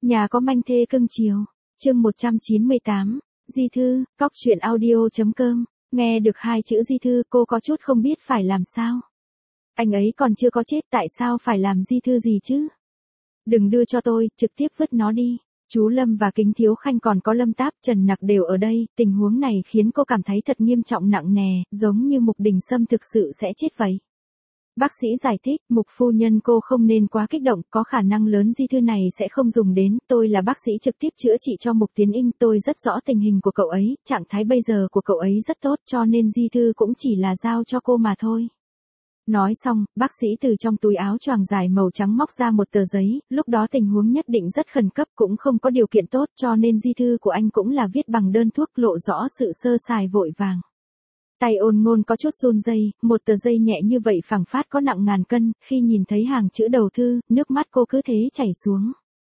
Nhà có manh thê cưng chiều. Chương 198. Di thư, cóc truyện audio.com. Nghe được hai chữ di thư, cô có chút không biết phải làm sao. Anh ấy còn chưa có chết, tại sao phải làm di thư gì chứ? Đừng đưa cho tôi, trực tiếp vứt nó đi. Chú Lâm và Kính Thiếu Khanh còn có Lâm Táp, Trần Nặc đều ở đây, tình huống này khiến cô cảm thấy thật nghiêm trọng nặng nề, giống như Mục Đình Sâm thực sự sẽ chết vậy. Bác sĩ giải thích, Mục phu nhân cô không nên quá kích động, có khả năng lớn di thư này sẽ không dùng đến, tôi là bác sĩ trực tiếp chữa trị cho Mục Tiến Inh, tôi rất rõ tình hình của cậu ấy, trạng thái bây giờ của cậu ấy rất tốt cho nên di thư cũng chỉ là giao cho cô mà thôi. Nói xong, bác sĩ từ trong túi áo choàng dài màu trắng móc ra một tờ giấy, lúc đó tình huống nhất định rất khẩn cấp cũng không có điều kiện tốt cho nên di thư của anh cũng là viết bằng đơn thuốc lộ rõ sự sơ sài vội vàng. Tay Ôn Ngôn có chút run rẩy, một tờ giấy nhẹ như vậy phảng phát có nặng ngàn cân, khi nhìn thấy hàng chữ đầu thư, nước mắt cô cứ thế chảy xuống.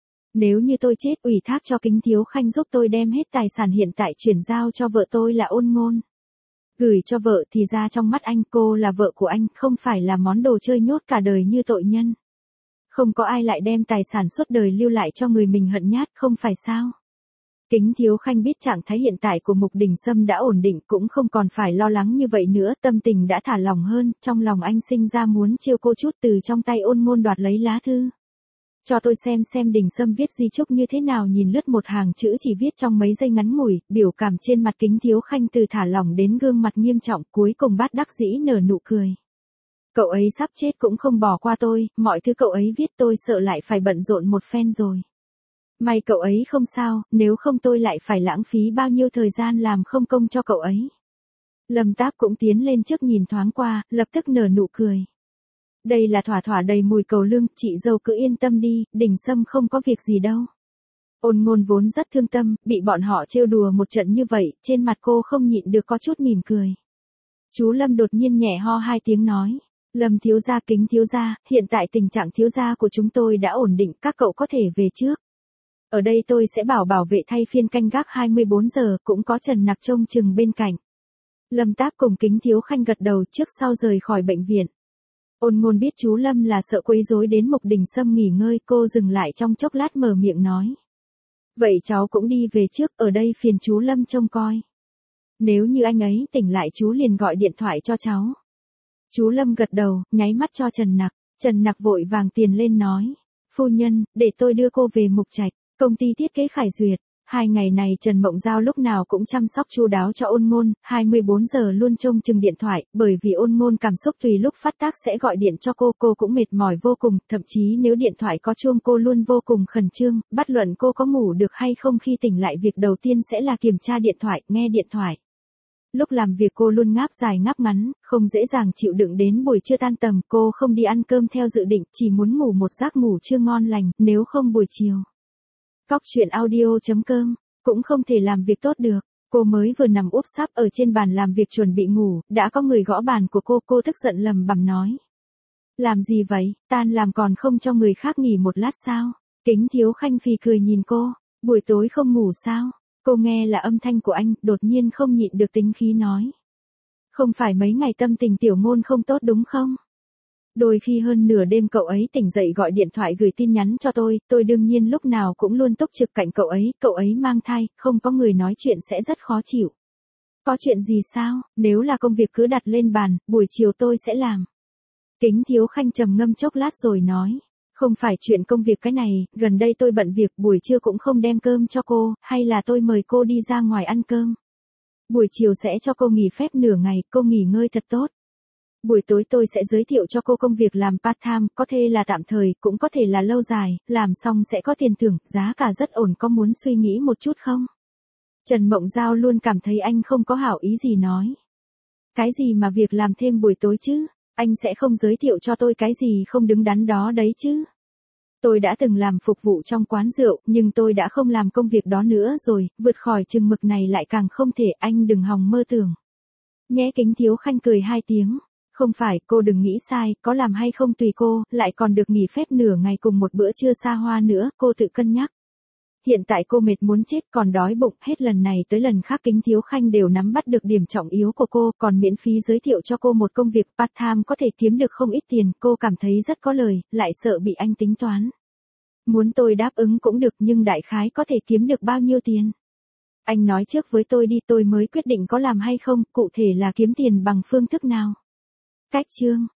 Nếu như tôi chết, ủy thác cho Kính Thiếu Khanh giúp tôi đem hết tài sản hiện tại chuyển giao cho vợ tôi là Ôn Ngôn. Gửi cho vợ thì ra trong mắt anh cô là vợ của anh, không phải là món đồ chơi nhốt cả đời như tội nhân. Không có ai lại đem tài sản suốt đời lưu lại cho người mình hận nhát, không phải sao? Kính Thiếu Khanh biết trạng thái hiện tại của Mục Đình Sâm đã ổn định cũng không còn phải lo lắng như vậy nữa, tâm tình đã thả lỏng hơn, trong lòng anh sinh ra muốn chiêu cô chút từ trong tay Ôn Ngôn đoạt lấy lá thư. Cho tôi xem Đình Sâm viết di chúc như thế nào, nhìn lướt một hàng chữ chỉ viết trong mấy giây ngắn ngủi, biểu cảm trên mặt Kính Thiếu Khanh từ thả lỏng đến gương mặt nghiêm trọng, cuối cùng bát đắc dĩ nở nụ cười. Cậu ấy sắp chết cũng không bỏ qua tôi, mọi thứ cậu ấy viết tôi sợ lại phải bận rộn một phen rồi. May cậu ấy không sao, nếu không tôi lại phải lãng phí bao nhiêu thời gian làm không công cho cậu ấy. Lâm Táp cũng tiến lên trước nhìn thoáng qua, lập tức nở nụ cười. Đây là thỏa đầy mùi cầu lương, chị dâu cứ yên tâm đi, Đình Sâm không có việc gì đâu. Ôn Ngôn vốn rất thương tâm, bị bọn họ trêu đùa một trận như vậy, trên mặt cô không nhịn được có chút mỉm cười. Chú Lâm đột nhiên nhẹ ho hai tiếng nói. Lâm thiếu gia, Kính thiếu gia, hiện tại tình trạng thiếu gia của chúng tôi đã ổn định, các cậu có thể về trước. Ở đây tôi sẽ bảo vệ thay phiên canh gác 24 giờ, cũng có Trần Nặc trông chừng bên cạnh. Lâm Táp cùng Kính Thiếu Khanh gật đầu trước sau rời khỏi bệnh viện. Ôn Ngôn biết chú Lâm là sợ quấy rối đến Mục Đình Sâm nghỉ ngơi, cô dừng lại trong chốc lát mở miệng nói. Vậy cháu cũng đi về trước, ở đây phiền chú Lâm trông coi. Nếu như anh ấy tỉnh lại chú liền gọi điện thoại cho cháu. Chú Lâm gật đầu, nháy mắt cho Trần Nặc. Trần Nặc vội vàng tiền lên nói. Phu nhân, để tôi đưa cô về Mục Trạch, công ty thiết kế Khải Duyệt. 2 ngày này Trần Mộng Giao lúc nào cũng chăm sóc chu đáo cho Ôn Ngôn, 24 giờ luôn trông chừng điện thoại, bởi vì Ôn Ngôn cảm xúc tùy lúc phát tác sẽ gọi điện cho cô cũng mệt mỏi vô cùng, thậm chí nếu điện thoại có chuông cô luôn vô cùng khẩn trương, bất luận cô có ngủ được hay không khi tỉnh lại việc đầu tiên sẽ là kiểm tra điện thoại, nghe điện thoại. Lúc làm việc cô luôn ngáp dài ngáp ngắn, không dễ dàng chịu đựng đến buổi trưa tan tầm, cô không đi ăn cơm theo dự định, chỉ muốn ngủ một giấc ngủ trưa ngon lành, nếu không buổi chiều. Cóc truyện audio.com, cũng không thể làm việc tốt được. Cô mới vừa nằm úp sấp ở trên bàn làm việc chuẩn bị ngủ, đã có người gõ bàn của cô tức giận lầm bầm nói. Làm gì vậy, tan làm còn không cho người khác nghỉ một lát sao? Kính Thiếu Khanh phì cười nhìn cô, buổi tối không ngủ sao? Cô nghe là âm thanh của anh, đột nhiên không nhịn được tính khí nói. Không phải mấy ngày tâm tình Tiểu Ngôn không tốt đúng không? Đôi khi hơn nửa đêm cậu ấy tỉnh dậy gọi điện thoại gửi tin nhắn cho tôi đương nhiên lúc nào cũng luôn túc trực cạnh cậu ấy mang thai, không có người nói chuyện sẽ rất khó chịu. Có chuyện gì sao, nếu là công việc cứ đặt lên bàn, buổi chiều tôi sẽ làm. Kính Thiếu Khanh trầm ngâm chốc lát rồi nói, không phải chuyện công việc cái này, gần đây tôi bận việc, buổi trưa cũng không đem cơm cho cô, hay là tôi mời cô đi ra ngoài ăn cơm. Buổi chiều sẽ cho cô nghỉ phép nửa ngày, cô nghỉ ngơi thật tốt. Buổi tối tôi sẽ giới thiệu cho cô công việc làm part-time, có thể là tạm thời, cũng có thể là lâu dài, làm xong sẽ có tiền thưởng, giá cả rất ổn, có muốn suy nghĩ một chút không? Trần Mộng Giao luôn cảm thấy anh không có hảo ý gì nói. Cái gì mà việc làm thêm buổi tối chứ, anh sẽ không giới thiệu cho tôi cái gì không đứng đắn đó đấy chứ. Tôi đã từng làm phục vụ trong quán rượu, nhưng tôi đã không làm công việc đó nữa rồi, vượt khỏi chừng mực này lại càng không thể, anh đừng hòng mơ tưởng. Nhẽ Kính Thiếu Khanh cười hai tiếng. Không phải, cô đừng nghĩ sai, có làm hay không tùy cô, lại còn được nghỉ phép nửa ngày cùng một bữa trưa xa hoa nữa, cô tự cân nhắc. Hiện tại cô mệt muốn chết còn đói bụng, hết lần này tới lần khác Kính Thiếu Khanh đều nắm bắt được điểm trọng yếu của cô, còn miễn phí giới thiệu cho cô một công việc part-time có thể kiếm được không ít tiền, cô cảm thấy rất có lời, lại sợ bị anh tính toán. Muốn tôi đáp ứng cũng được nhưng đại khái có thể kiếm được bao nhiêu tiền? Anh nói trước với tôi đi tôi mới quyết định có làm hay không, cụ thể là kiếm tiền bằng phương thức nào. Cách chương